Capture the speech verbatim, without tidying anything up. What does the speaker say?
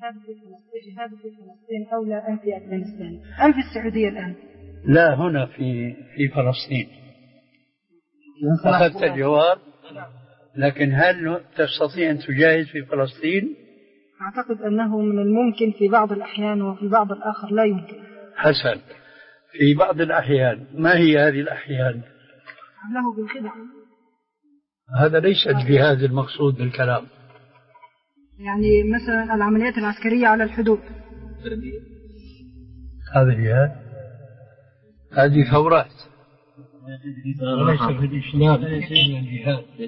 جهاد في فلسطين أولى أم في أفغانستان أم في السعودية الآن؟ لا، هنا في في فلسطين. أخذت الجواب، لكن هل تستطيع أن تجاهد في فلسطين؟ أعتقد أنه من الممكن في بعض الأحيان وفي بعض الآخر لا يمكن. حسن، في بعض الأحيان، ما هي هذه الأحيان؟ له بالخدع. هذا ليس الجهاد المقصود بالكلام. يعني مثلا العمليات العسكرية على الحدود، هذا جهاد؟ هذه ثورات وليس في الإسلام الجهاد.